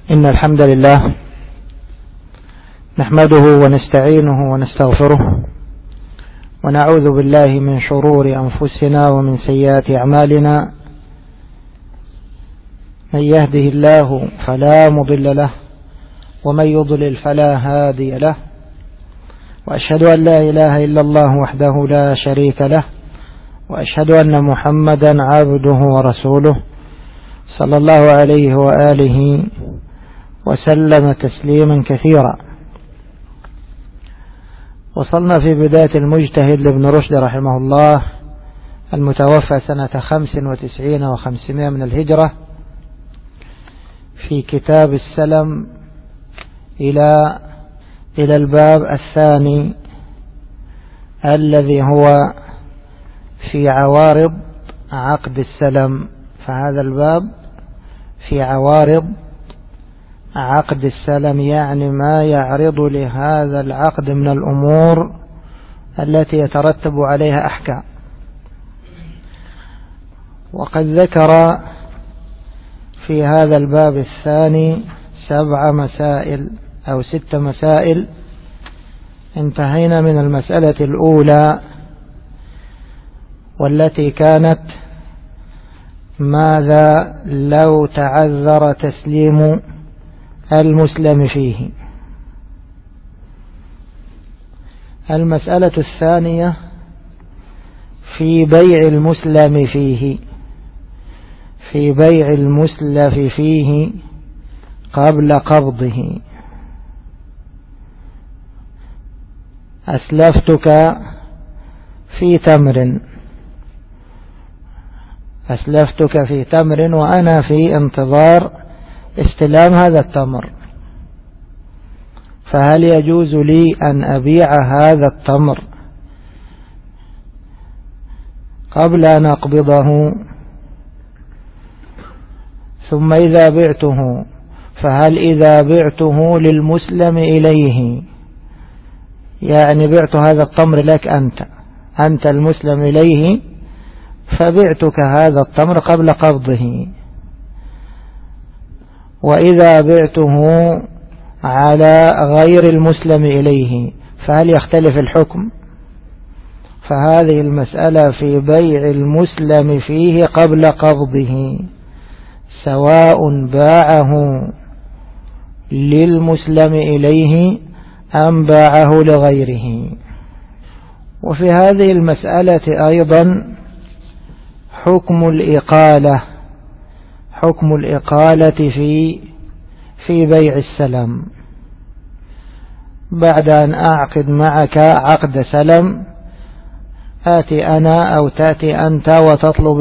إن الحمد لله نحمده ونستعينه ونستغفره ونعوذ بالله من شرور أنفسنا ومن سيئات أعمالنا. من يهده الله فلا مضل له ومن يضلل فلا هادي له، وأشهد أن لا إله إلا الله وحده لا شريك له، وأشهد أن محمدا عبده ورسوله صلى الله عليه وآله وسلم تسليما كثيرا. وصلنا في بداية المجتهد لابن رشد رحمه الله المتوفى سنة 95 و500 من الهجرة في كتاب السلم إلى الباب الثاني الذي هو في عوارض عقد السلم. فهذا الباب في عوارض عقد السلم، يعني ما يعرض لهذا العقد من الأمور التي يترتب عليها أحكام. وقد ذكر في هذا الباب الثاني 7 مسائل أو 6 مسائل. انتهينا من المسألة الأولى والتي كانت: ماذا لو تعذر تسليم المسلم فيه؟ المسألة الثانية: في بيع المسلم فيه، في بيع المسلف فيه قبل قبضه. أسلفتك في تمر، أسلفتك في تمر وأنا في انتظار استلام هذا التمر، فهل يجوز لي أن أبيع هذا التمر قبل أن أقبضه؟ ثم إذا بعته، فهل إذا بعته للمسلم إليه، يعني بعت هذا التمر لك أنت المسلم إليه، فبعتك هذا التمر قبل قبضه، وإذا بعته على غير المسلم إليه فهل يختلف الحكم؟ فهذه المسألة في بيع المسلم فيه قبل قبضه، سواء باعه للمسلم إليه أم باعه لغيره. وفي هذه المسألة أيضا حكم الإقالة، حكم الإقالة في بيع السلم. بعد أن أعقد معك عقد سلم، آتي أنا أو تأتي أنت وتطلب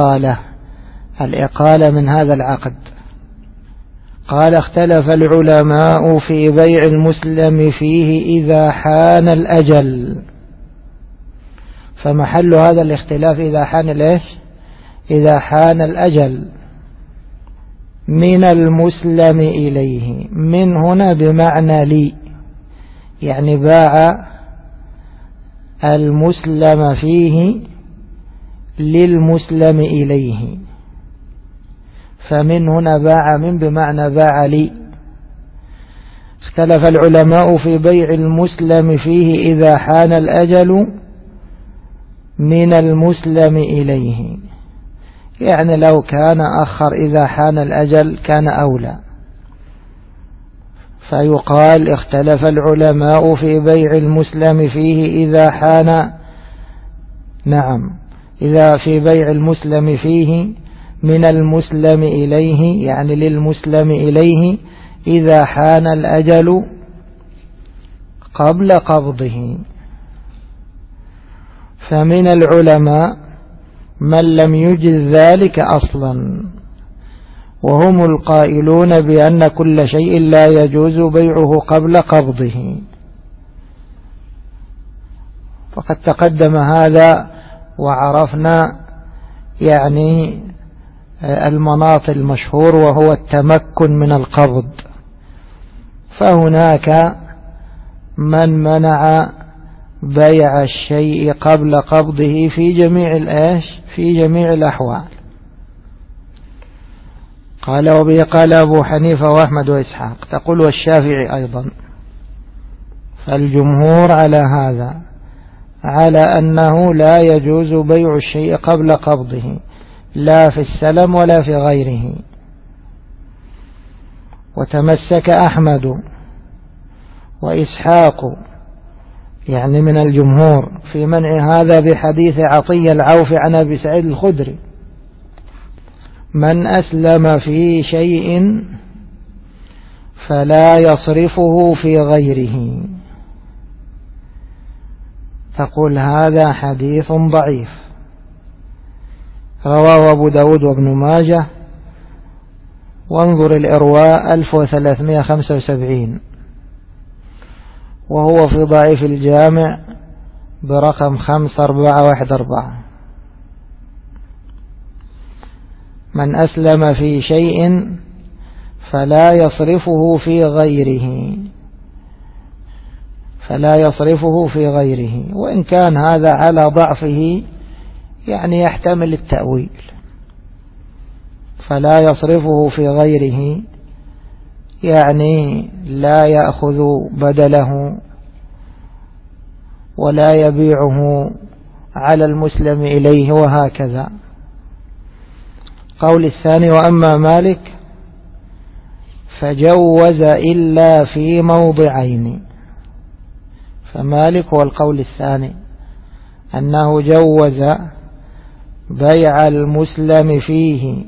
الإقالة من هذا العقد. قال: اختلف العلماء في بيع المسلم فيه إذا حان الأجل. فمحل هذا الاختلاف إذا حان الإيش؟ إذا حان الأجل من المسلم إليه. من هنا بمعنى لي، يعني باع المسلم فيه للمسلم إليه، فمن هنا باع من بمعنى باع لي. اختلف العلماء في بيع المسلم فيه إذا حان الأجل من المسلم إليه، يعني لو كان أخر إذا حان الأجل كان أولى. فيقال: اختلف العلماء في بيع المسلم فيه إذا حان، إذا في بيع المسلم فيه من المسلم إليه، يعني للمسلم إليه، إذا حان الأجل قبل قبضه. فمن العلماء من لم يجز ذلك أصلا، وهم القائلون بأن كل شيء لا يجوز بيعه قبل قبضه. فقد تقدم هذا وعرفنا يعني المناط المشهور وهو التمكن من القبض. فهناك من منع بيع الشيء قبل قبضه في جميع الأحوال. قال وبه قال أبو حنيفة وأحمد وإسحاق. تقول والشافعي أيضا. فالجمهور على هذا، على أنه لا يجوز بيع الشيء قبل قبضه لا في السلم ولا في غيره. وتمسك أحمد وإسحاق يعني من الجمهور في منع هذا بحديث عطية العوف عن أبي سعيد الخدري: من أسلم في شيء فلا يصرفه في غيره. تقول هذا حديث ضعيف، رواه أبو داود وابن ماجه، وانظر الإرواء 1375، وهو في ضعيف الجامع برقم 5414. من أسلم في شيء فلا يصرفه في غيره، فلا يصرفه في غيره، وإن كان هذا على ضعفه يعني يحتمل التأويل. فلا يصرفه في غيره يعني لا يأخذ بدله ولا يبيعه على المسلم إليه وهكذا. قول الثاني: وأما مالك فجوز إلا في موضعين. فمالك هو القول الثاني، أنه جوز بيع المسلم فيه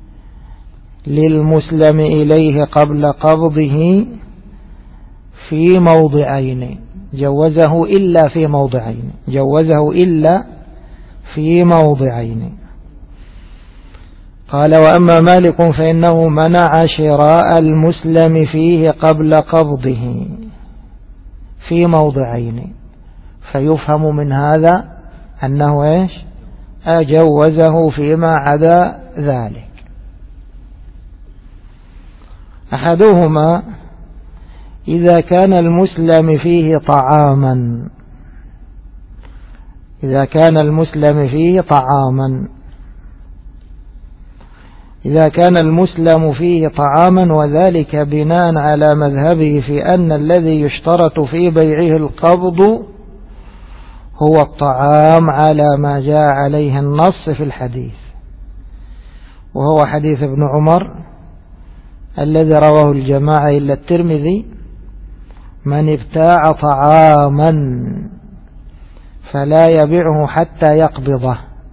للمسلم إليه قبل قبضه في موضعين. جوزه إلا في موضعين، جوزه إلا في موضعين. قال: وأما مالك فإنه منع شراء المسلم فيه قبل قبضه في موضعين. فيفهم من هذا أنه إيش؟ أجوزه فيما عدا ذلك. أحدهما: إذا كان المسلم فيه طعاما، إذا كان المسلم فيه طعاما، إذا كان المسلم فيه طعاما، وذلك بناء على مذهبه في أن الذي يشترط في بيعه القبض هو الطعام على ما جاء عليه النص في الحديث، وهو حديث ابن عمر الذي رواه الجماعة إلا الترمذي: من ابتاع طعاما فلا يبيعه حتى يقبضه.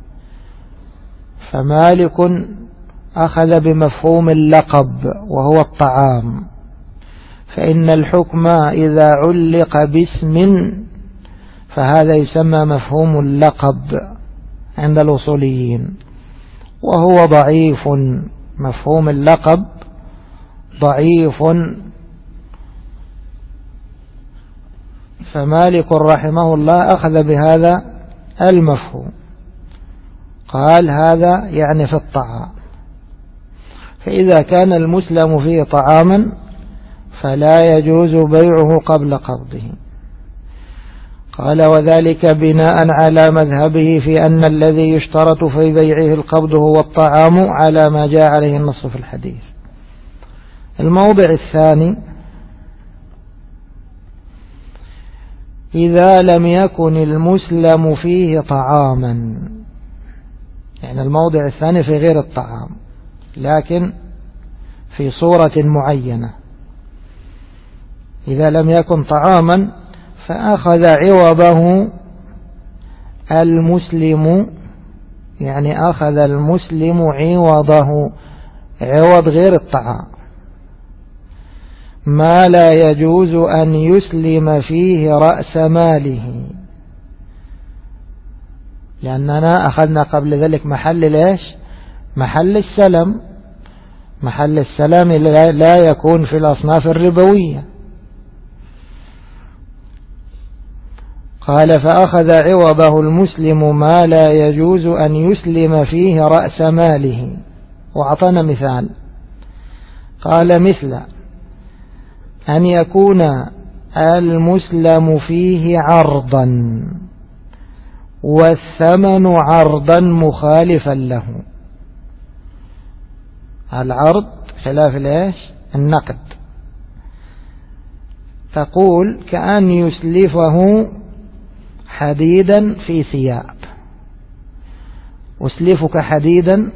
فمالك أخذ بمفهوم اللقب وهو الطعام، فإن الحكم إذا علق باسم فهذا يسمى مفهوم اللقب عند الأصوليين، وهو ضعيف. مفهوم اللقب ضعيف. فمالك رحمه الله أخذ بهذا المفهوم، قال هذا يعني في الطعام. فإذا كان المسلم فيه طعاما فلا يجوز بيعه قبل قبضه. قال: وذلك بناء على مذهبه في أن الذي يشترط في بيعه القبض هو الطعام على ما جاء عليه النص في الحديث. الموضع الثاني: إذا لم يكن المسلم فيه طعاما، يعني الموضع الثاني في غير الطعام لكن في صورة معينة. إذا لم يكن طعاما فأخذ عوضه المسلم، يعني أخذ المسلم عوضه، عوض غير الطعام، ما لا يجوز أن يسلم فيه رأس ماله، لأننا أخذنا قبل ذلك محل ليش؟ محل السلم. محل السلام لا يكون في الأصناف الربوية. قال: فأخذ عوضه المسلم ما لا يجوز أن يسلم فيه رأس ماله. وأعطانا مثال، قال: مثل أن يكون المسلم فيه عرضا والثمن عرضا مخالفا له. العرض بخلاف الإيش النقد. تقول كأن يسلفه حديدا في ثياب، أسلفك حديدا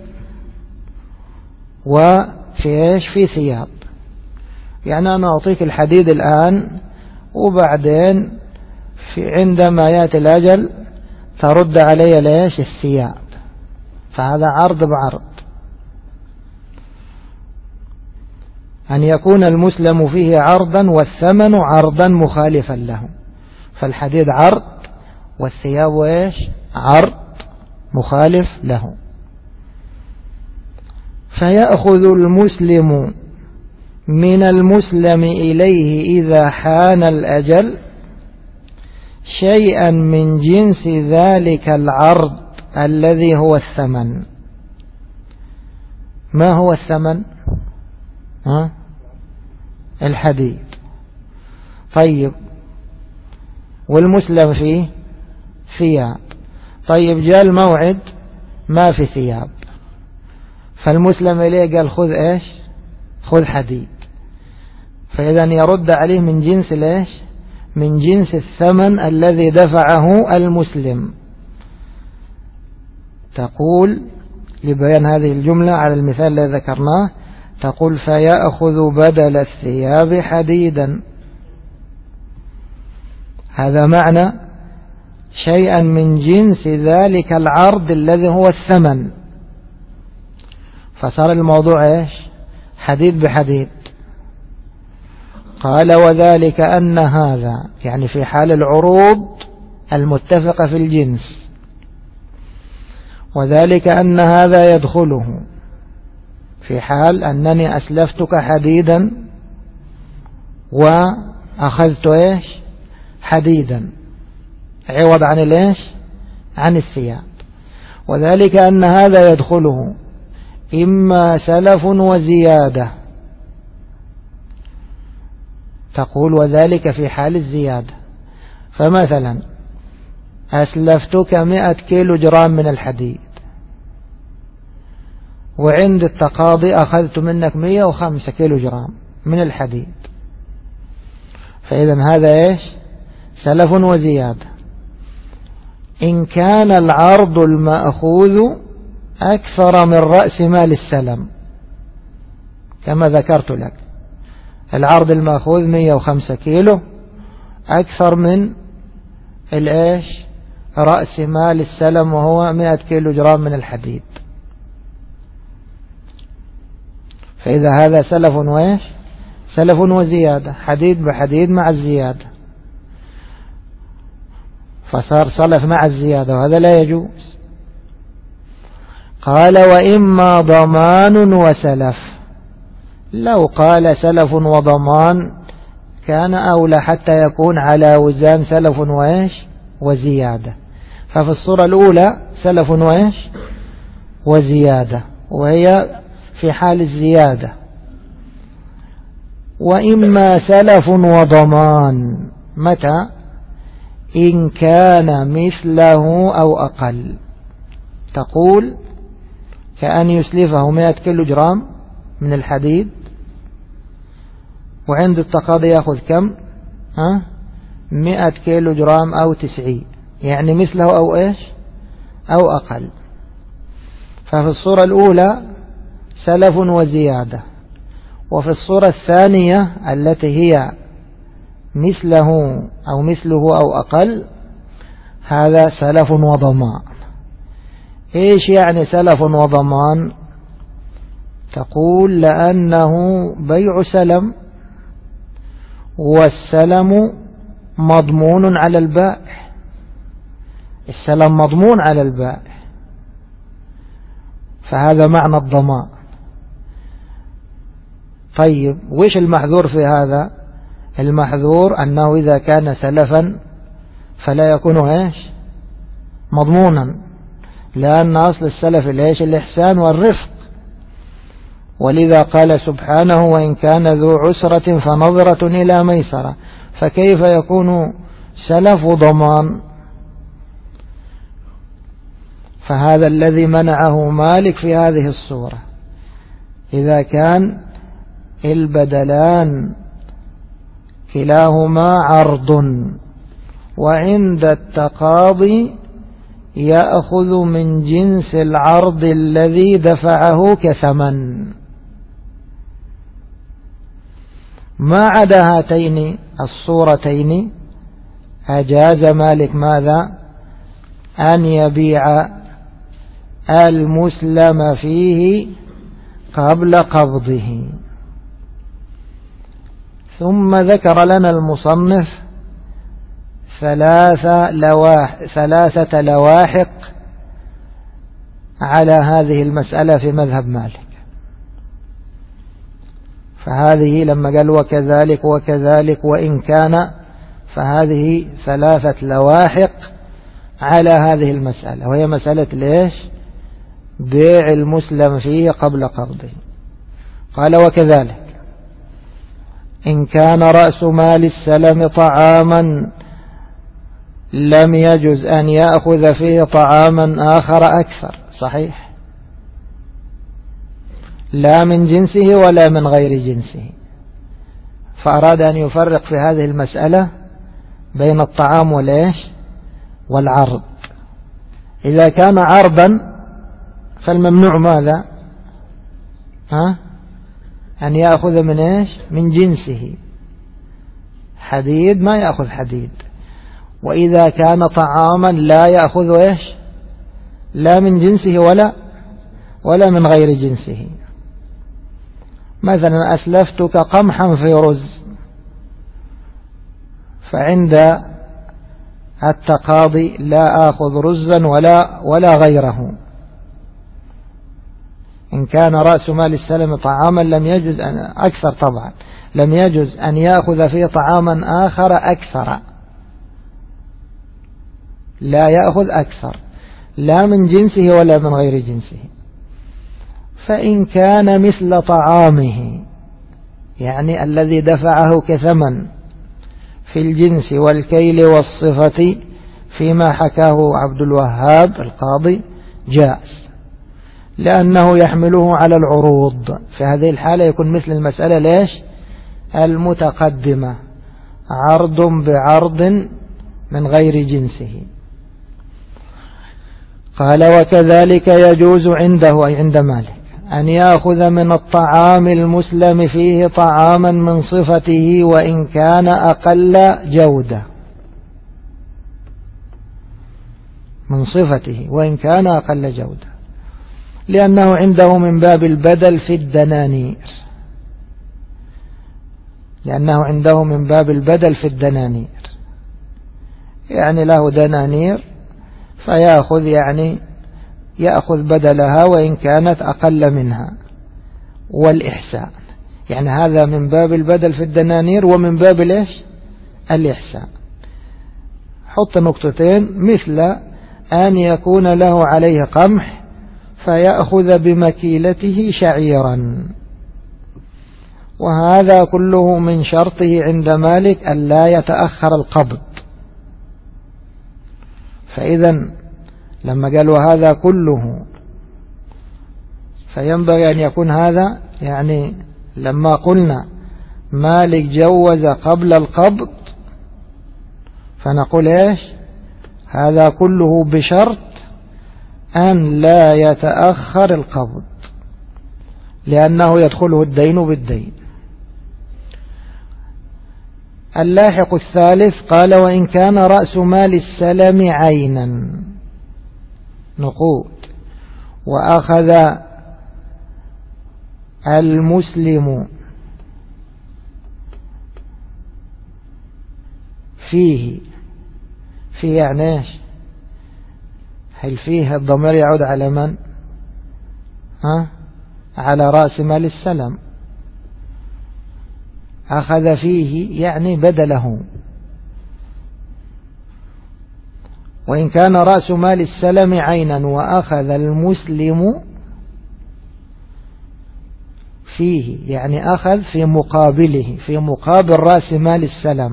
وفي إيش في ثياب، يعني أنا أعطيك الحديد الآن وبعدين عندما يأتي الأجل ترد علي ليش الثياب، فهذا عرض بعرض. أن يكون المسلم فيه عرضا والثمن عرضا مخالفا له، فالحديد عرض والثياب إيش عرض مخالف له. فيأخذ المسلم من المسلم إليه إذا حان الأجل شيئا من جنس ذلك العرض الذي هو الثمن. ما هو الثمن؟ الحديد. طيب والمسلم فيه ثياب، طيب جاء الموعد ما في ثياب، فالمسلم إليه قال خذ إيش خذ حديد، فإذا يرد عليه من جنس الإيش من جنس الثمن الذي دفعه المسلم. تقول لبيان هذه الجملة على المثال الذي ذكرناه، تقول فيأخذ بدل الثياب حديدا، هذا معنى شيئا من جنس ذلك العرض الذي هو الثمن، فصار الموضوع إيش حديد بحديد. قال وذلك أن هذا يعني في حال العروض المتفقة في الجنس، وذلك أن هذا يدخله في حال أنني أسلفتك حديدا وأخذت إيش حديدا عوض عن الإيش عن الثياب، وذلك أن هذا يدخله إما سلف وزيادة. تقول وذلك في حال الزيادة، فمثلا أسلفتك 100 كيلو جرام من الحديد وعند التقاضي أخذت منك 105 كيلو جرام من الحديد، فإذا هذا إيش سلف وزيادة. إن كان العرض المأخوذ أكثر من رأس مال السلم كما ذكرت لك، العرض المأخوذ 105 كيلو أكثر من الإيش رأس مال السلم وهو 100 كيلو جرام من الحديد، فإذا هذا سلف وإيش سلف وزيادة، حديد بحديد مع الزيادة، فصار سلف مع الزيادة وهذا لا يجوز. قال وإما ضمان وسلف، لو قال سلف وضمان كان أولى حتى يكون على وزان سلف وإيش وزيادة، ففي الصورة الأولى سلف وإيش وزيادة وهي في حال الزيادة. وإما سلف وضمان متى؟ إن كان مثله أو أقل. تقول كأن يسلفه 100 كيلو جرام من الحديد وعند التقاضي يأخذ كم 100 كيلو جرام أو 90، يعني مثله أو إيش أو أقل، ففي الصورة الأولى سلف وزيادة، وفي الصورة الثانية التي هي مثله أو مثله أو أقل هذا سلف وضمان. إيش يعني سلف وضمان؟ تقول لأنه بيع سلم، والسلم مضمون على البائع، السلم مضمون على البائع، فهذا معنى الضمان. طيب وإيش المحذور في هذا؟ المحذور أنه إذا كان سلفا فلا يكون إيش مضمونا، لأن أصل السلف الإيش الإحسان والرفق، ولذا قال سبحانه وإن كان ذو عسرة فنظرة إلى ميسرة، فكيف يكون سلف ضمان؟ فهذا الذي منعه مالك في هذه الصورة، إذا كان البدلان كلاهما عرض، وعند التقاضي يأخذ من جنس العرض الذي دفعه كثمن. ما عدا هاتين الصورتين أجاز مالك ماذا؟ أن يبيع المسلم فيه قبل قبضه. ثم ذكر لنا المصنف ثلاثة لواحق على هذه المسألة في مذهب مالك. فهذه لما قال وكذلك وكذلك وإن كان، فهذه ثلاثة لواحق على هذه المسألة، وهي مسألة ليش؟ بيع المسلم فيه قبل قبضه. قال وكذلك إن كان رأس مال السلم طعاما لم يجز أن يأخذ فيه طعاما آخر أكثر. صحيح، لا من جنسه ولا من غير جنسه. فأراد أن يفرق في هذه المسألة بين الطعام والإيش والعرض. إذا كان عرضا فالممنوع ماذا؟ أن يأخذ من إيش؟ من جنسه. حديد ما يأخذ حديد. وإذا كان طعاما لا يأخذ إيش؟ لا من جنسه ولا من غير جنسه. مثلا أسلفتك قمحا في رز، فعند التقاضي لا آخذ رزا ولا غيره. إن كان رأس مال السلم طعاما لم يجوز أكثر، طبعا لم يجوز أن يأخذ فيه طعاما آخر أكثر، لا يأخذ أكثر لا من جنسه ولا من غير جنسه. فإن كان مثل طعامه، يعني الذي دفعه كثمن في الجنس والكيل والصفة فيما حكاه عبد الوهاب القاضي، جائز، لأنه يحمله على العروض. في هذه الحالة يكون مثل المسألة ليش؟ المتقدمة، عرض بعرض من غير جنسه. قال وكذلك يجوز عنده، أي عند مالك، أن يأخذ من الطعام المسلم فيه طعاما من صفته وإن كان أقل جودة، من صفته وإن كان أقل جودة، لأنه عنده من باب البدل في الدنانير، لأنه عنده من باب البدل في الدنانير، يعني له دنانير فيأخذ، يعني يأخذ بدلها وإن كانت أقل منها، والإحسان، يعني هذا من باب البدل في الدنانير ومن باب ليش؟ الإحسان. حط نقطتين، مثل أن يكون له عليه قمح فيأخذ بمكيلته شعيرا، وهذا كله من شرطه عند مالك أن لا يتأخر القبض. فإذا لما قالوا هذا كله فينبغي أن يكون هذا، يعني لما قلنا مالك جوز قبل القبض فنقول إيش؟ هذا كله بشرط أن لا يتأخر القبض، لأنه يدخله الدين بالدين. اللاحق الثالث قال وإن كان رأس مال السلم عينا، نقود، وأخذ المسلم فيه يعني ايش؟ هل فيه الضمير يعود على من؟ على رأس مال السلم. أخذ فيه يعني بدله. وإن كان رأس مال السلم عينا وأخذ المسلم فيه، يعني أخذ في مقابله، في مقابل رأس مال السلم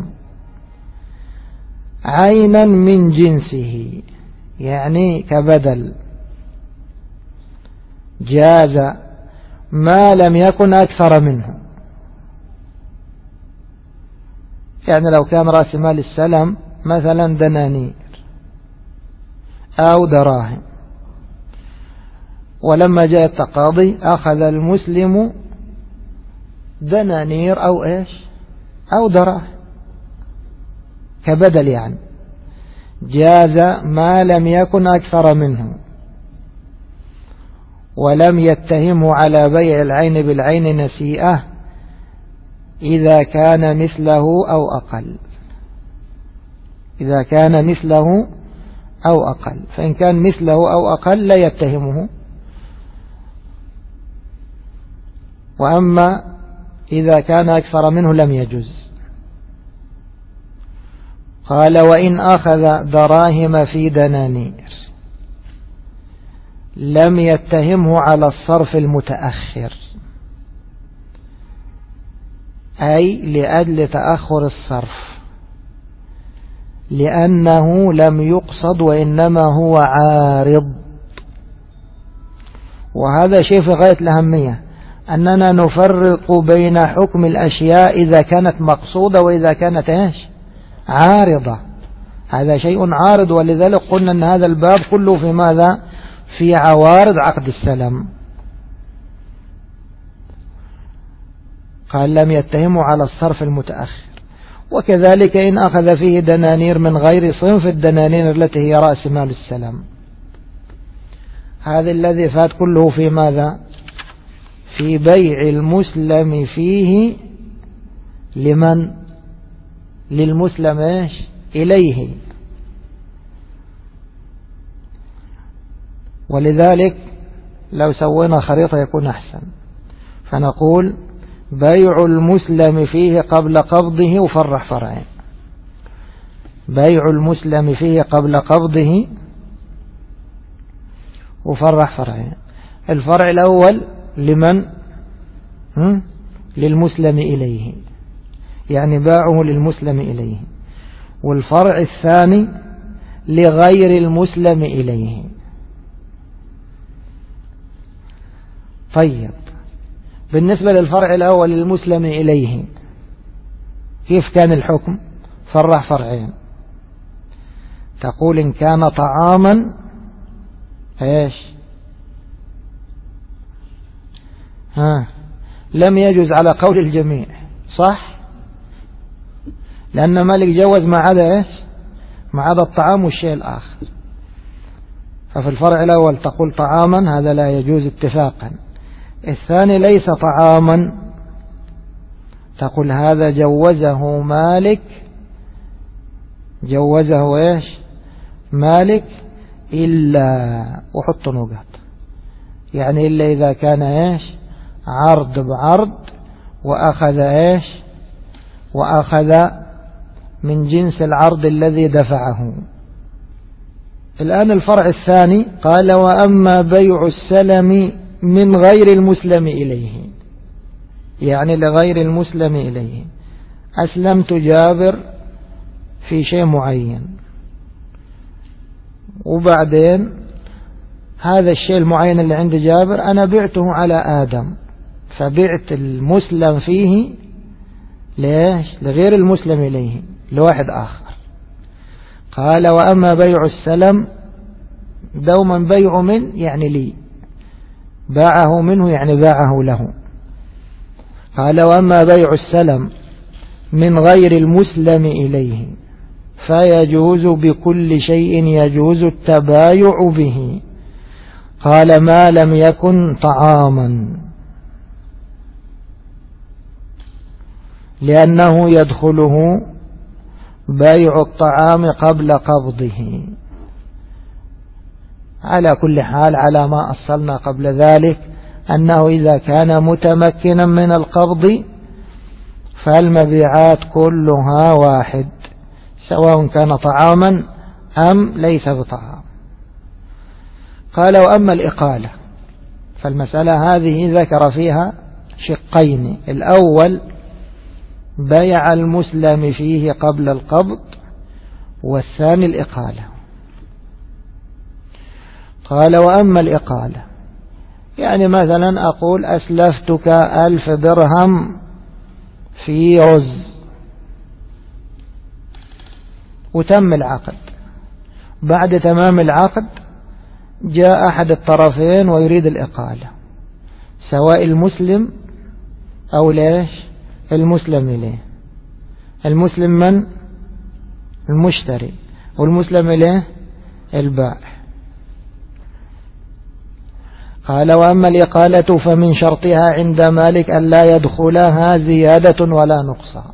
عينا من جنسه، يعني كبدل، جاز ما لم يكن أكثر منه. يعني لو كان رأس مال السلم مثلا دنانير أو دراهم، ولما جاء التقاضي أخذ المسلم دنانير أو إيش أو دراهم كبدل، يعني جاز ما لم يكن أكثر منه، ولم يتهمه على بيع العين بالعين نسيئة إذا كان مثله أو أقل، إذا كان مثله أو أقل، فإن كان مثله أو أقل لا يتهمه. وأما إذا كان أكثر منه لم يجوز. قال وإن أخذ دراهم في دنانير لم يتهمه على الصرف المتأخر، أي لأجل تأخر الصرف، لأنه لم يقصد وإنما هو عارض. وهذا شيء في غاية الأهمية، أننا نفرق بين حكم الأشياء إذا كانت مقصودة وإذا كانت إيش عارضة. هذا شيء عارض، ولذلك قلنا أن هذا الباب كله في ماذا؟ في عوارض عقد السلم. قال لم يتهموا على الصرف المتأخر. وكذلك إن أخذ فيه دنانير من غير صنف الدنانير التي هي رأس مال السلم، هذا الذي فات كله في ماذا؟ في بيع المسلم فيه لمن؟ للمسلم إيش إليه. ولذلك لو سوينا خريطة يكون أحسن، فنقول بيع المسلم فيه قبل قبضه وفرح فرعين. بيع المسلم فيه قبل قبضه وفرح فرعين. الفرع الأول لمن؟ للمسلم إليه، يعني باعه للمسلم إليه. والفرع الثاني لغير المسلم إليه. طيب، بالنسبة للفرع الأول للمسلم إليه كيف كان الحكم؟ فرح فرعين. تقول إن كان طعاما إيش لم يجوز على قول الجميع، صح؟ لأن مالك جوز ما عدا إيش ما عدا الطعام والشيء الآخر. ففي الفرع الأول تقول طعاما، هذا لا يجوز اتفاقا. الثاني ليس طعاما، تقول هذا جوزه مالك، جوزه إيش مالك إلا، وحط نقط، يعني إلا إذا كان إيش عرض بعرض وأخذ إيش وأخذ من جنس العرض الذي دفعه. الآن الفرع الثاني قال وأما بيع السلم من غير المسلم إليه، يعني لغير المسلم إليه. أسلمت جابر في شيء معين، وبعدين هذا الشيء المعين اللي عند جابر أنا بعته على آدم، فبعت المسلم فيه ليش لغير المسلم إليه لواحد آخر. قال وأما بيع السلم دوما بيع من يعني لي، باعه منه يعني باعه له. قال وأما بيع السلم من غير المسلم إليه فيجوز بكل شيء يجوز التبايع به. قال ما لم يكن طعاما، لأنه يدخله بيع الطعام قبل قبضه. على كل حال على ما أصلنا قبل ذلك أنه إذا كان متمكنا من القبض فالمبيعات كلها واحد، سواء كان طعاما أم ليس بطعام. قال وأما الإقالة فالمسألة هذه ذكر فيها شقين: الأول بيع المسلم فيه قبل القبض، والثاني الإقالة. قال وأما الإقالة يعني مثلا أقول أسلفتك 1000 درهم في رز، وتم العقد. بعد تمام العقد جاء أحد الطرفين ويريد الإقالة، سواء المسلم أو ليش المسلم إليه. المسلم من؟ المشتري، والمسلم إليه البائع. قال: وأما الإقالة فمن شرطها عند مالك أن لا يدخلها زيادة ولا نقصان.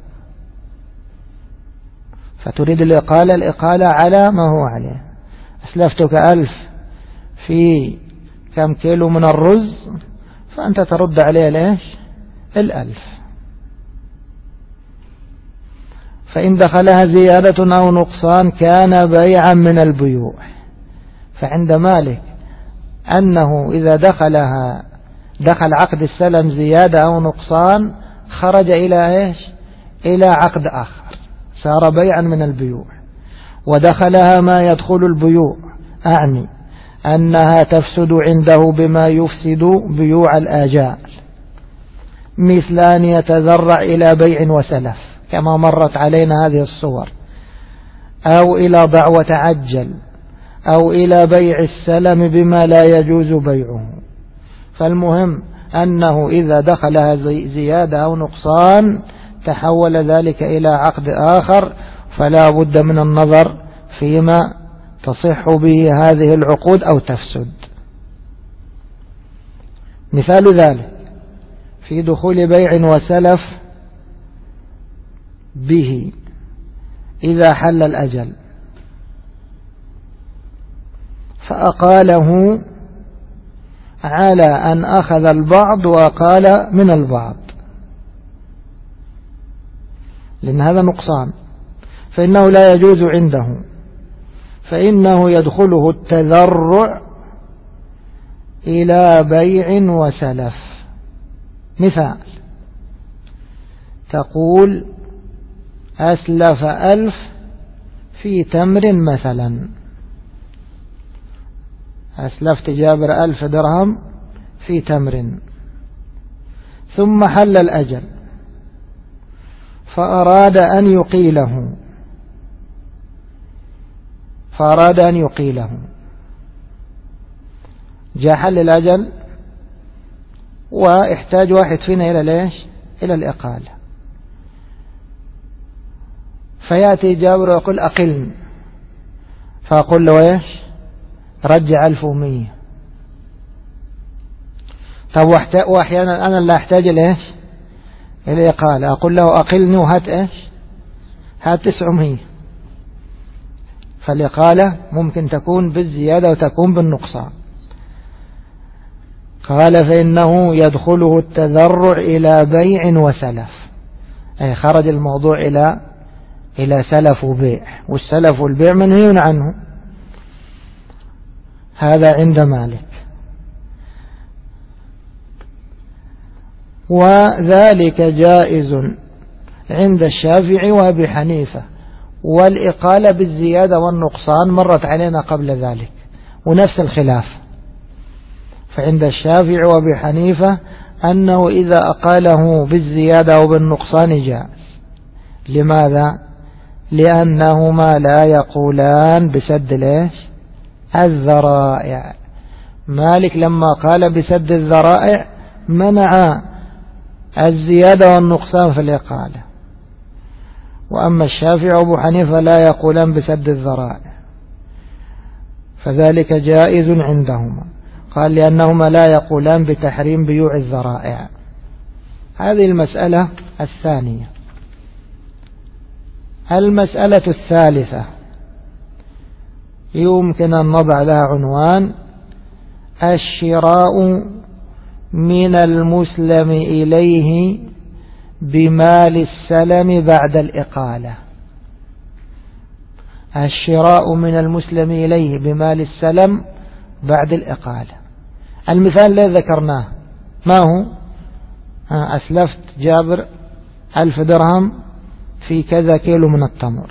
فتريد الإقالة على ما هو عليه. أسلفتك 1000 في كم كيلو من الرز، فأنت ترد عليه ليش 1000. فإن دخلها زيادة أو نقصان كان بيعا من البيوع. فعند مالك أنه إذا دخل عقد السلم زيادة أو نقصان خرج إلى إيش؟ إلى عقد آخر، صار بيعا من البيوع. ودخلها ما يدخل البيوع، أعني أنها تفسد عنده بما يفسد بيوع الآجال، مثل أن يتذرع إلى بيع وسلف كما مرت علينا هذه الصور، أو إلى ضع وتعجل، أو إلى بيع السلم بما لا يجوز بيعه. فالمهم أنه إذا دخلها زيادة أو نقصان تحول ذلك إلى عقد آخر، فلا بد من النظر فيما تصح به هذه العقود أو تفسد. مثال ذلك في دخول بيع وسلف به إذا حل الأجل فأقاله على أن أخذ البعض وأقال من البعض، لأن هذا نقصان، فإنه لا يجوز عنده، فإنه يدخله التذرع إلى بيع وسلف. مثال: تقول أسلف 1000 في تمر مثلا، أسلفت جابر 1000 درهم في تمر، ثم حل الأجل فأراد أن يقيله، جاء حل الأجل واحتاج واحد فينا إلى ليش؟ إلى الإقالة. فيأتي جابر ويقول أقلني، فأقول له إيش؟ رجع 1100. طب وأحيانا أنا لا أحتاج لإيش؟ الإقالة، أقول له أقلني وهات إيش؟ هات 900. فالإقالة ممكن تكون بالزيادة وتكون بالنقصان. قال: فإنه يدخله التذرع إلى بيع وسلف، أي خرج الموضوع إلى سلف وبيع، والسلف والبيع منهي عنه. هذا عند مالك. وذلك جائز عند الشافعي وأبي حنيفة، والإقالة بالزيادة والنقصان مرت علينا قبل ذلك ونفس الخلاف. فعند الشافعي وأبي حنيفة أنه إذا أقاله بالزيادة أو بالنقصان جائز. لماذا؟ لأنهما لا يقولان بسد ليش؟ الذرائع. مالك لما قال بسد الذرائع منع الزيادة والنقصان في الإقالة، وأما الشافعي وأبو حنيفة لا يقولان بسد الذرائع، فذلك جائز عندهما. قال: لأنهما لا يقولان بتحريم بيوع الذرائع. هذه المسألة الثانية. المسألة الثالثة يمكن أن نضع لها عنوان: الشراء من المسلم إليه بمال السلم بعد الإقالة. الشراء من المسلم إليه بمال السلم بعد الإقالة. المثال الذي ذكرناه ما هو؟ أسلفت جابر 1000 درهم في كذا كيلو من التمر،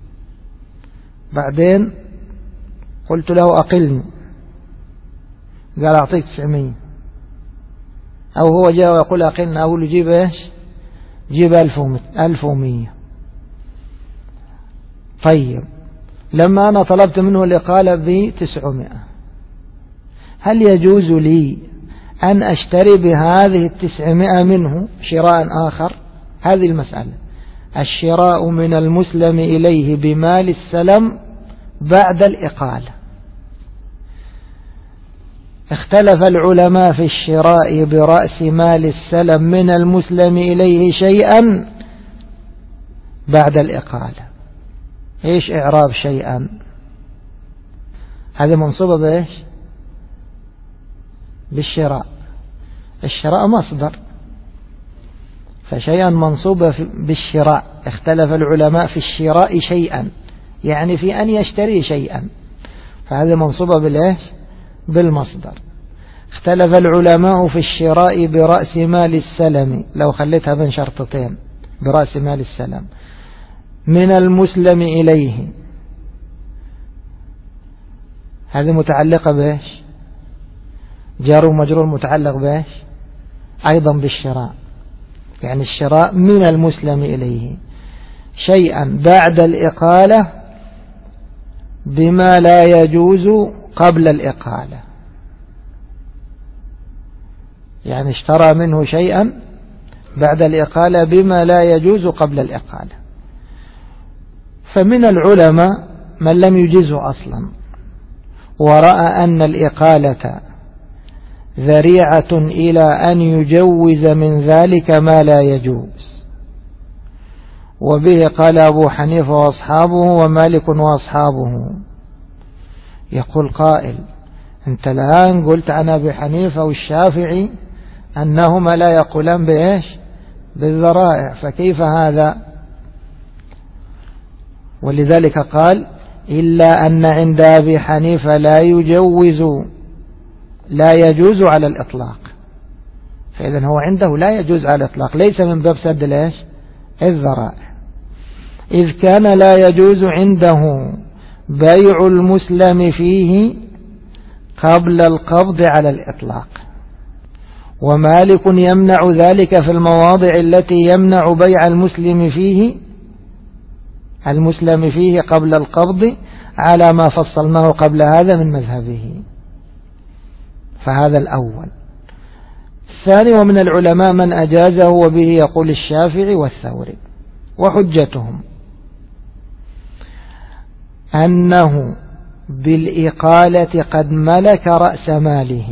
بعدين قلت له أقلني، قال أعطيك 900. أو هو جاء ويقول أقلنا، أقول له جيب إيش؟ جيب 1100. طيب لما أنا طلبت منه الإقالة ب900، هل يجوز لي أن أشتري بهذه 900 منه شراء آخر؟ هذه المسألة، الشراء من المسلم إليه بمال السلم بعد الإقالة. اختلف العلماء في الشراء برأس مال السلم من المسلم إليه شيئا بعد الإقالة. إيش إعراب شيئا؟ هذه منصوبة بإيش؟ بالشراء. الشراء مصدر، فشيئا منصوبة بالشراء. اختلف العلماء في الشراء شيئا، يعني في أن يشتري شيئا، فهذه منصوبة بالإيش؟ بالمصدر. اختلف العلماء في الشراء برأس مال السلم، لو خليتها بين شرطتين، برأس مال السلم من المسلم إليه، هذه متعلقة بإيش؟ جار ومجرور متعلق بإيش؟ أيضا بالشراء، يعني الشراء من المسلم إليه شيئا بعد الإقالة بما لا يجوز قبل الإقالة، يعني اشترى منه شيئا بعد الإقالة بما لا يجوز قبل الإقالة. فمن العلماء من لم يجزه أصلا، ورأى أن الإقالة ذريعة إلى أن يجوز من ذلك ما لا يجوز، وبه قال أبو حنيفة وأصحابه ومالك وأصحابه. يقول قائل: أنت الآن قلت عن أبي حنيفة والشافعي أنهما لا يقولان بإيش؟ بالذرائع، فكيف هذا؟ ولذلك قال: إلا أن عند أبي حنيفة لا يجوز على الإطلاق. فإذا هو عنده لا يجوز على الإطلاق، ليس من باب سد الإيش؟ الذرائع، إذ كان لا يجوز عنده بيع المسلم فيه قبل القبض على الإطلاق، ومالك يمنع ذلك في المواضع التي يمنع بيع المسلم فيه قبل القبض على ما فصلناه قبل هذا من مذهبه. فهذا الأول. الثاني: ومن العلماء من أجازه، وبه يقول الشافعي والثوري. وحجتهم أنه بالإقالة قد ملك رأس ماله.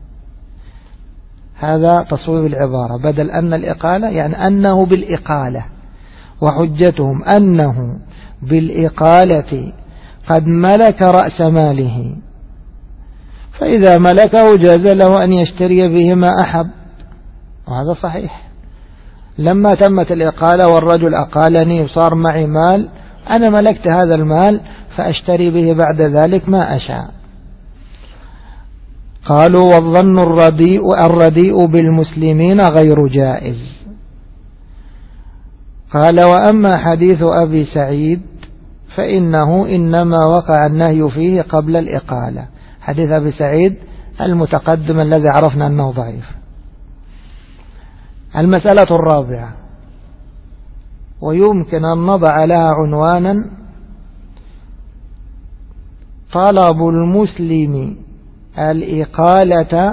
هذا تصويب العبارة، بدل أن الإقالة يعني أنه بالإقالة. وحجتهم أنه بالإقالة قد ملك رأس ماله، فإذا ملكه جاز له أن يشتري به ما أحب، وهذا صحيح. لما تمت الإقالة والرجل أقالني وصار معي مال، أنا ملكت هذا المال فأشتري به بعد ذلك ما أشاء. قالوا: والظن الرديء بالمسلمين غير جائز. قال: وأما حديث أبي سعيد فإنه إنما وقع النهي فيه قبل الإقالة. حديث أبي سعيد المتقدم الذي عرفنا أنه ضعيف. المسألة الرابعة، ويمكن أن نضع لها عنوانا: طلب المسلم الإقالة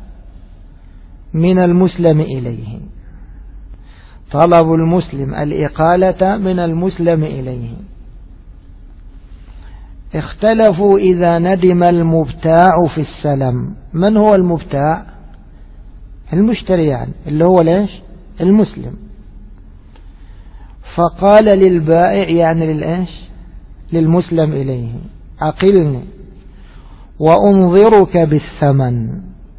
من المسلم إليه. طلب المسلم الإقالة من المسلم إليه. اختلفوا إذا ندم المبتاع في السلم. من هو المبتاع؟ المشتري، يعني اللي هو ليش؟ المسلم. فقال للبائع، يعني للإيش؟ للمسلم إليه: أقلني وأنظرك بالثمن،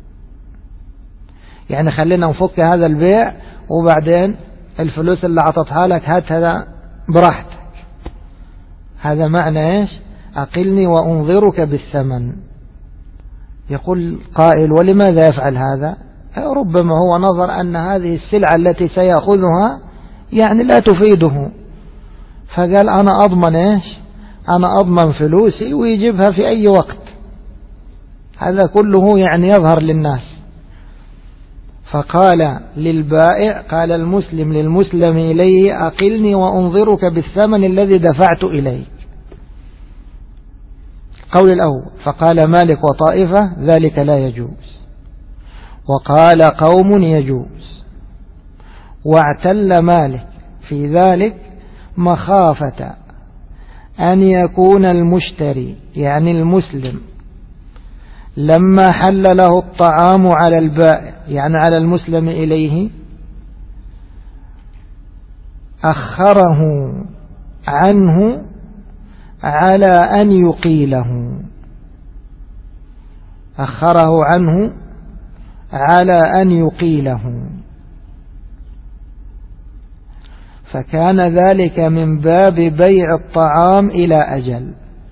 يعني خلينا نفك هذا البيع وبعدين الفلوس اللي عطتها لك هات هذا براحتك. هذا معنى إيش؟ أقلني وأنظرك بالثمن. يقول قائل: ولماذا يفعل هذا؟ ربما هو نظر أن هذه السلعة التي سيأخذها يعني لا تفيده، فقال: أنا أضمن إيش؟ أنا أضمن فلوسي ويجيبها في أي وقت. هذا كله يعني يظهر للناس. فقال للبائع، قال المسلم للمسلم إليه: أقلني وأنظرك بالثمن الذي دفعت إليك. القول الأول فقال مالك وطائفة ذلك لا يجوز، وقال قوم يجوز، واعتل مالك في ذلك مخافة أن يكون المشتري يعني المسلم لما حل له الطعام على البائع يعني على المسلم إليه أخره عنه على أن يقيله، أخره عنه على أن يقيله، فكان ذلك من باب بيع الطعام إلى أجل،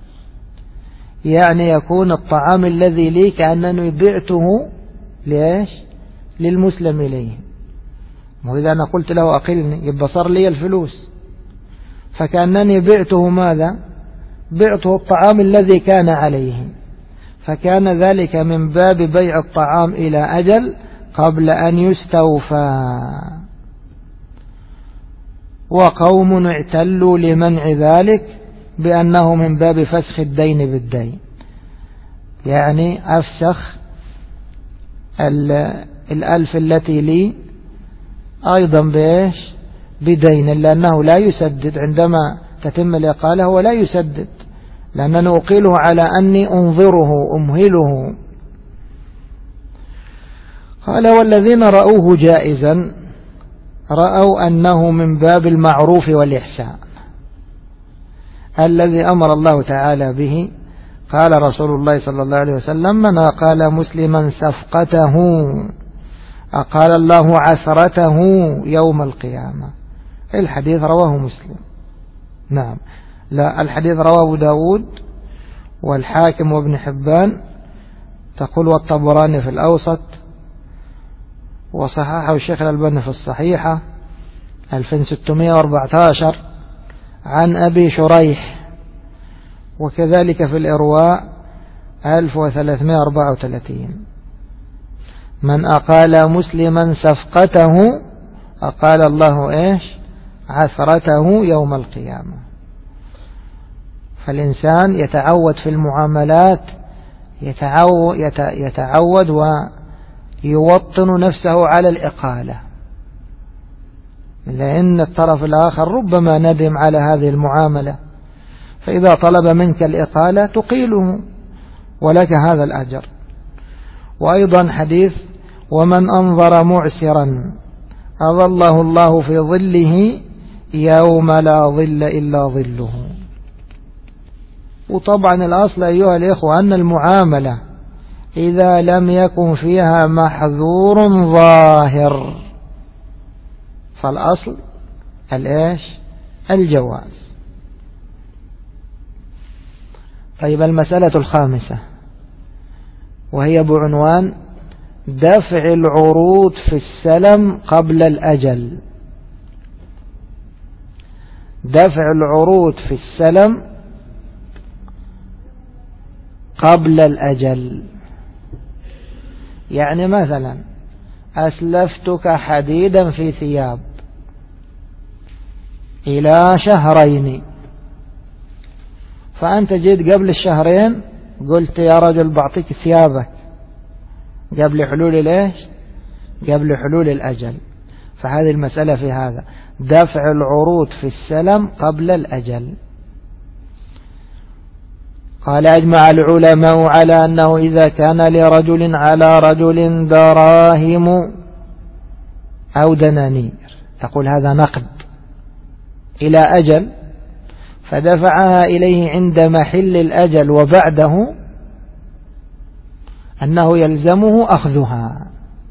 يعني يكون الطعام الذي لي كأنني بعته ليش للمسلم إليه، وإذا أنا قلت له أقلني يبقى صار لي الفلوس، فكأنني بعته ماذا؟ بعته الطعام الذي كان عليه، فكان ذلك من باب بيع الطعام إلى أجل قبل أن يستوفى. وقوم اعتلوا لمنع ذلك بأنه من باب فسخ الدين بالدين، يعني أفسخ 1000 التي لي أيضا بإيش؟ بدين، لأنه لا يسدد عندما تتم الإقالة، هو لا يسدد لأنني أقيله على أني أنظره أمهله. قال والذين رأوه جائزا رأوا أنه من باب المعروف والإحسان الذي أمر الله تعالى به. قال رسول الله صلى الله عليه وسلم من أقال مسلما سفقته أقال الله عثرته يوم القيامة. الحديث رواه مسلم. نعم، لا، الحديث رواه أبو داود والحاكم وابن حبان، تقول والطبراني في الأوسط، وصححه الشيخ الألباني في الصحيحة 2614 عن أبي شريح، وكذلك في الإرواء 1334 من أقال مسلما سفقته أقال الله إيش؟ عثرته يوم القيامة. فالإنسان يتعود في المعاملات، يتعود ويوطن نفسه على الإقالة، لأن الطرف الآخر ربما ندم على هذه المعاملة، فإذا طلب منك الإقالة تقيله ولك هذا الأجر. وأيضا حديث ومن أنظر معسرا أظله الله في ظله يوم لا ظل إلا ظله. وطبعا الأصل أيها الإخوة أن المعاملة إذا لم يكن فيها محذور ظاهر فالأصل الإيش؟ الجواز. طيب المسألة الخامسة وهي بعنوان دفع العروض في السلم قبل الأجل. دفع العروض في السلم قبل الأجل، يعني مثلا أسلفتك حديدا في ثياب إلى 2 شهرين، فأنت جيت قبل 2 شهرين قلت يا رجل بعطيك ثيابك قبل حلول ليش؟ قبل حلول الأجل. فهذه المسألة في هذا دفع العروض في السلم قبل الأجل. قال أجمع العلماء على أنه إذا كان لرجل على رجل دراهم أو دنانير، تقول هذا نقد إلى أجل فدفعها إليه عند محل الأجل وبعده، أنه يلزمه أخذها.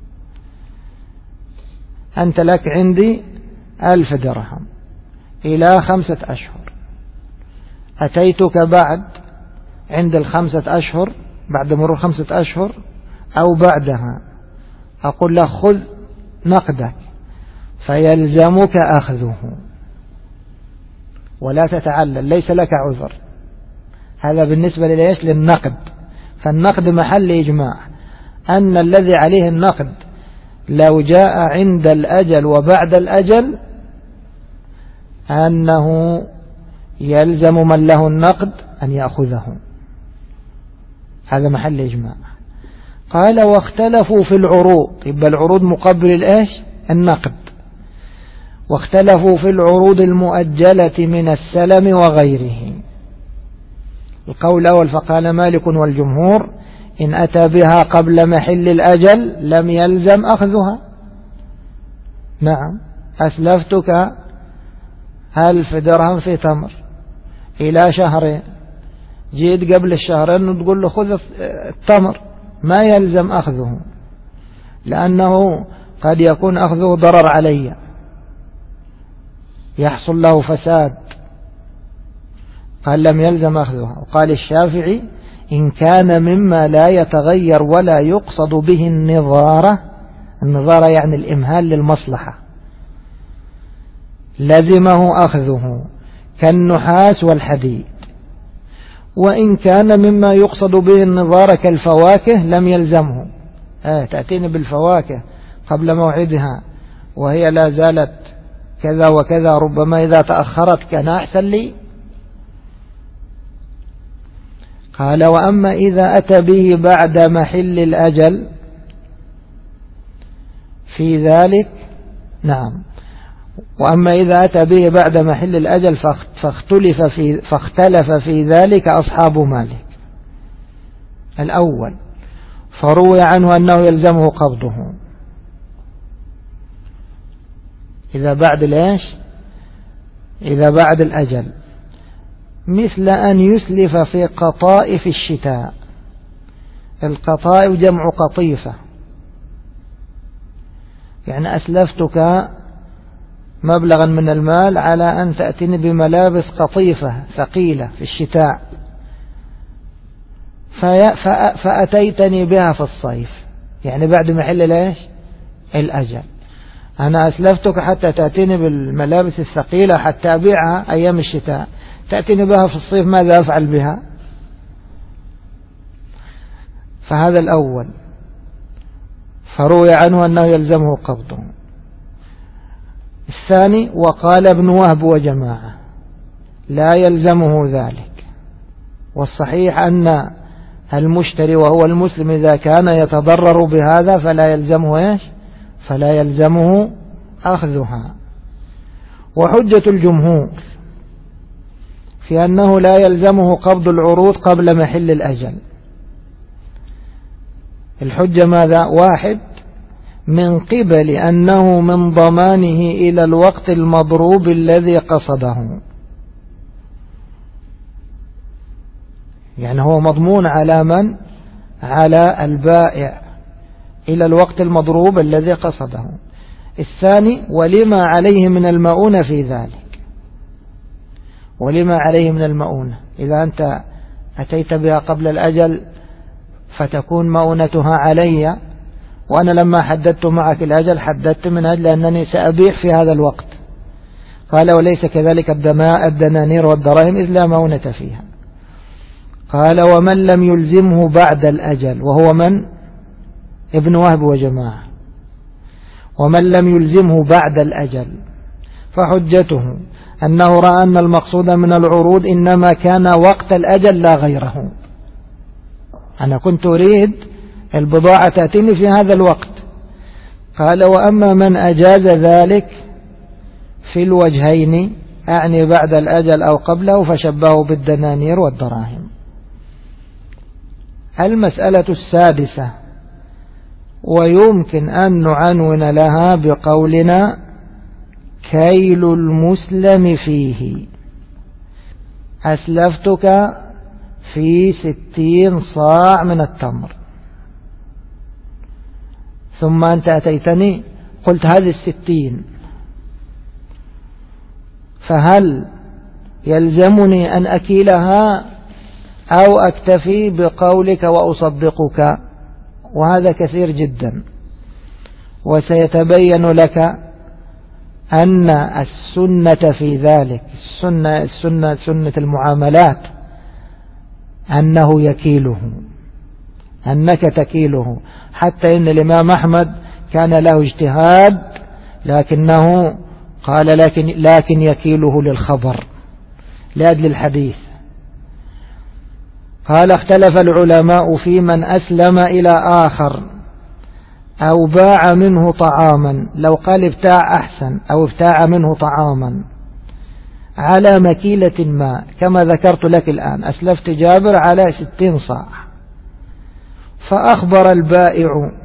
أنت لك عندي 1000 درهم إلى 5 أشهر، أتيتك بعد عند 5 أشهر، بعد مرور 5 أشهر أو بعدها، أقول له خذ نقدك، فيلزمك أخذه ولا تتعلل، ليس لك عذر. هذا بالنسبة لليش؟ للنقد. فالنقد محل إجماع أن الذي عليه النقد لو جاء عند الأجل وبعد الأجل أنه يلزم من له النقد أن يأخذه. هذا محل إجماع. قال واختلفوا في العروض، يبقى العروض مقابل الإيش؟ النقد. واختلفوا في العروض المؤجلة من السلم وغيره. القول الأول فقال مالك والجمهور إن أتى بها قبل محل الأجل لم يلزم أخذها. نعم، أسلفتك 1000 درهم في تمر إلى شهرين، جيت قبل الشهرين وتقول له خذ التمر، ما يلزم أخذه، لأنه قد يكون أخذه ضرر علي، يحصل له فساد. قال لم يلزم أخذها. وقال الشافعي إن كان مما لا يتغير ولا يقصد به النظارة، النظارة يعني الإمهال للمصلحة، لزمه أخذه كالنحاس والحديد. وإن كان مما يقصد به النظارة كالفواكه لم يلزمه. تأتيني بالفواكه قبل موعدها وهي لا زالت كذا وكذا، ربما إذا تأخرت كان أحسن لي. قال وأما إذا أتى به بعد محل الأجل في ذلك، نعم، وأما إذا أتى به بعد محل الأجل فاختلف في ذلك أصحاب مالك. الأول فروي عنه أنه يلزمه قبضه إذا بعد الإيش؟ إذا بعد الأجل، مثل أن يسلف في قطائف الشتاء. القطائف جمع قطيفة، يعني أسلفتك مبلغا من المال على أن تأتيني بملابس قطيفة ثقيلة في الشتاء، فأتيتني بها في الصيف، يعني بعد محل الإيش؟ الأجل. أنا أسلفتك حتى تأتيني بالملابس الثقيلة حتى أبيعها أيام الشتاء، تأتيني بها في الصيف، ماذا أفعل بها؟ فهذا الأول فروي عنه أنه يلزمه قبضه. الثاني وقال ابن وهب وجماعة لا يلزمه ذلك، والصحيح أن المشتري وهو المسلم إذا كان يتضرر بهذا فلا يلزمه إيش؟ فلا يلزمه أخذها. وحجة الجمهور في أنه لا يلزمه قبض العروض قبل محل الأجل، الحجة ماذا؟ واحد، من قبل أنه من ضمانه إلى الوقت المضروب الذي قصده، يعني هو مضمون على من؟ على البائع إلى الوقت المضروب الذي قصده. الثاني ولما عليه من المؤونة في ذلك، ولما عليه من المؤونة، إذا أنت أتيت بها قبل الأجل فتكون مؤونتها علي، وأنا لما حددت معك الأجل حددت من أجل أنني سأبيع في هذا الوقت. قال وليس كذلك الدنانير والدراهم إذ لا مؤونة فيها. قال ومن لم يلزمه بعد الأجل، وهو من؟ ابن وهب وجماعة. ومن لم يلزمه بعد الأجل فحجته أنه رأى أن المقصود من العروض إنما كان وقت الأجل لا غيره. أنا كنت أريد البضاعة تأتيني في هذا الوقت. قال وأما من أجاز ذلك في الوجهين، أعني بعد الأجل أو قبله، فشبهه بالدنانير والدراهم. المسألة السادسة، ويمكن أن نعنون لها بقولنا كيل المسلم فيه. أسلفتك في 60 صاع من التمر، ثم أنت أتيتني قلت هذه 60، فهل يلزمني أن أكيلها أو أكتفي بقولك وأصدقك؟ وهذا كثير جدا، وسيتبين لك أن السنة في ذلك، سنة المعاملات أنه يكيله، أنك تكيله. حتى إن الإمام أحمد كان له اجتهاد، لكنه قال لكن يكيله للخبر لأجل الحديث. قال اختلف العلماء في من أسلم إلى آخر أو باع منه طعاما، لو قال ابتاع أحسن أو ابتاع منه طعاما على مكيلة ما كما ذكرت لك الآن، أسلفت جابر على 60 صاع، فأخبر البائع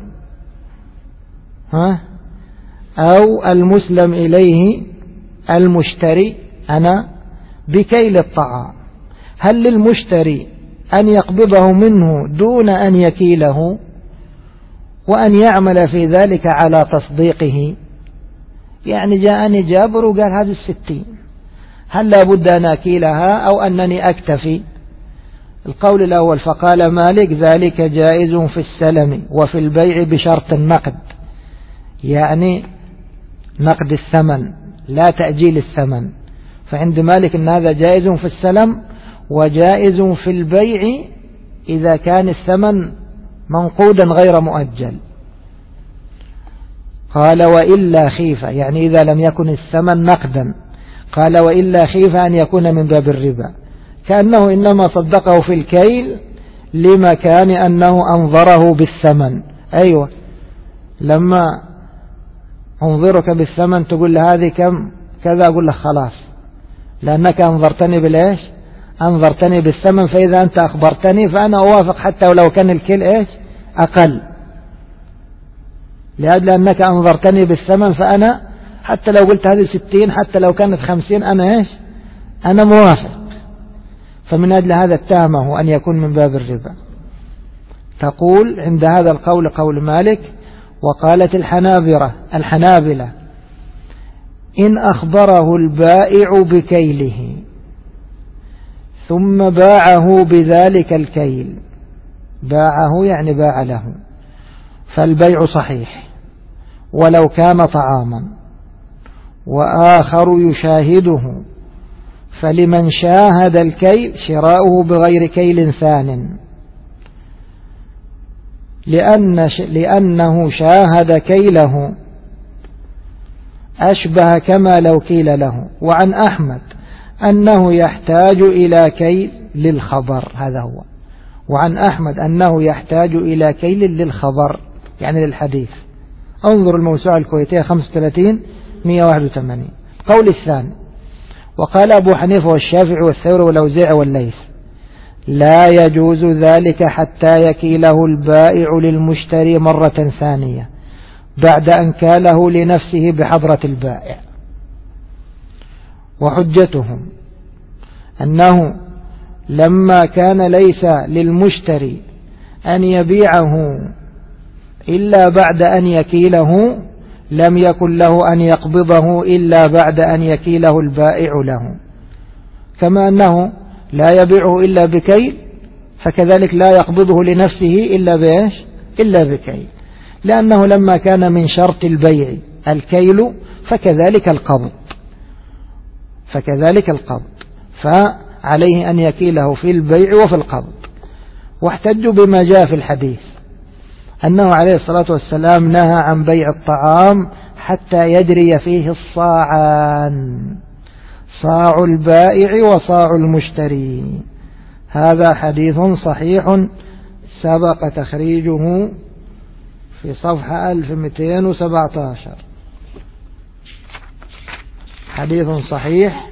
أو المسلم إليه المشتري أنا بكيل الطعام، هل للمشتري أن يقبضه منه دون أن يكيله وأن يعمل في ذلك على تصديقه؟ يعني جاءني جابر وقال هذه 60، هل لابد أن أكيلها أو أنني أكتفي؟ القول الأول فقال مالك ذلك جائز في السلم وفي البيع بشرط النقد، يعني نقد الثمن لا تأجيل الثمن، فعند مالك أن هذا جائز في السلم وجائز في البيع إذا كان الثمن منقودا غير مؤجل. قال وإلا خيف، يعني إذا لم يكن الثمن نقدا، قال وإلا خيف أن يكون من باب الربا، كأنه إنما صدقه في الكيل لمكان أنه أنظره بالثمن. أيوة، لما أنظرك بالثمن تقول لي هذه كم كذا، أقول لك خلاص لأنك أنظرتني بالإيش؟ أنظرتني بالثمن، فإذا أنت أخبرتني فأنا أوافق حتى ولو كان الكيل إيش أقل، لأجل أنك أنظرتني بالثمن فأنا حتى لو قلت هذه 60 حتى لو كانت 50 أنا إيش أنا موافق. فمن أجل هذا اتهمه أن يكون من باب الربا. تقول عند هذا القول قول مالك. وقالت الحنابلة إن أخبره البائع بكيله ثم باعه بذلك الكيل، باعه يعني باع له، فالبيع صحيح ولو كان طعاما، وآخر يشاهده، فلمن شاهد الكيل شراؤه بغير كيل ثان، لأنه شاهد كيله أشبه كما لو كيل له. وعن أحمد أنه يحتاج إلى كيل للخبر، هذا هو. وعن أحمد أنه يحتاج إلى كيل للخبر يعني للحديث. انظر الموسوعة الكويتية 35-181. قول الثاني وقال أبو حنيفة والشافعي والثوري والأوزاعي والليث لا يجوز ذلك حتى يكيله البائع للمشتري مرة ثانية بعد أن كاله لنفسه بحضرة البائع. وحجتهم أنه لما كان ليس للمشتري أن يبيعه إلا بعد أن يكيله لم يكن له أن يقبضه إلا بعد أن يكيله البائع له، كما أنه لا يبيعه إلا بكيل فكذلك لا يقبضه لنفسه إلا بكيل، لأنه لما كان من شرط البيع الكيل فكذلك القبض، فعليه أن يكيله في البيع وفي القبض. واحتجوا بما جاء في الحديث أنه عليه الصلاة والسلام نهى عن بيع الطعام حتى يجري فيه الصاعان، صاع البائع وصاع المشتري. هذا حديث صحيح سبق تخريجه في صفحة 1217، حديث صحيح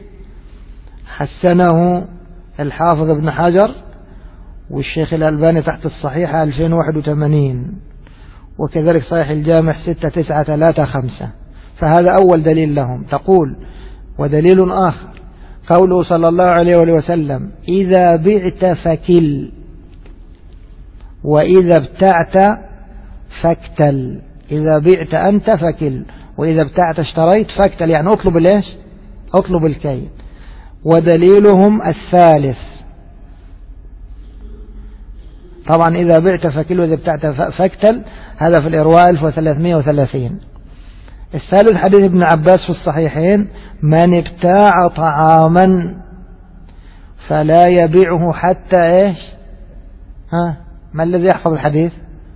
حسنه الحافظ ابن حجر والشيخ الألباني تحت الصحيحة 2081، وكذلك صحيح الجامع 6935. فهذا أول دليل لهم. تقول ودليل آخر قوله صلى الله عليه وسلم إذا بعت فكل وإذا ابتعت فاكتل. إذا بعت أنت فكل وإذا ابتعت اشتريت فاكتل، يعني اطلب الكيل. ودليلهم الثالث طبعا إذا بعت فكل وإذا ابتعت فاكتل، هذا في الإرواء 1330. الثالث حديث ابن عباس في الصحيحين من ابتاع طعاما فلا يبيعه حتى ما الذي يحفظ الحديث؟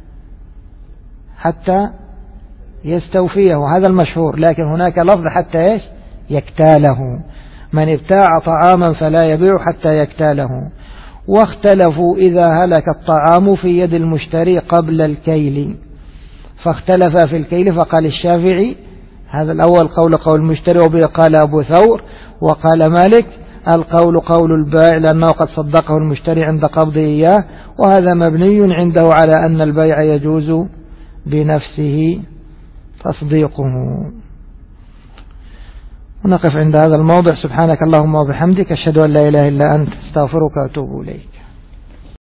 حتى يستوفيه، هذا المشهور، لكن هناك لفظ حتى يكتاله. من ابتاع طعاما فلا يبيع حتى يكتاله. واختلفوا إذا هلك الطعام في يد المشتري قبل الكيل، فاختلف في الكيل، فقال الشافعي هذا الأول قول المشتري، وبه قال أبو ثور، وقال مالك القول قول البائع لأنه قد صدقه المشتري عند قبضه إياه، وهذا مبني عنده على أن البيع يجوز بنفسه تصديقه. ونقف عند هذا الموضع. سبحانك اللهم وبحمدك، أشهد أن لا إله إلا أنت، استغفرك وأتوب إليك.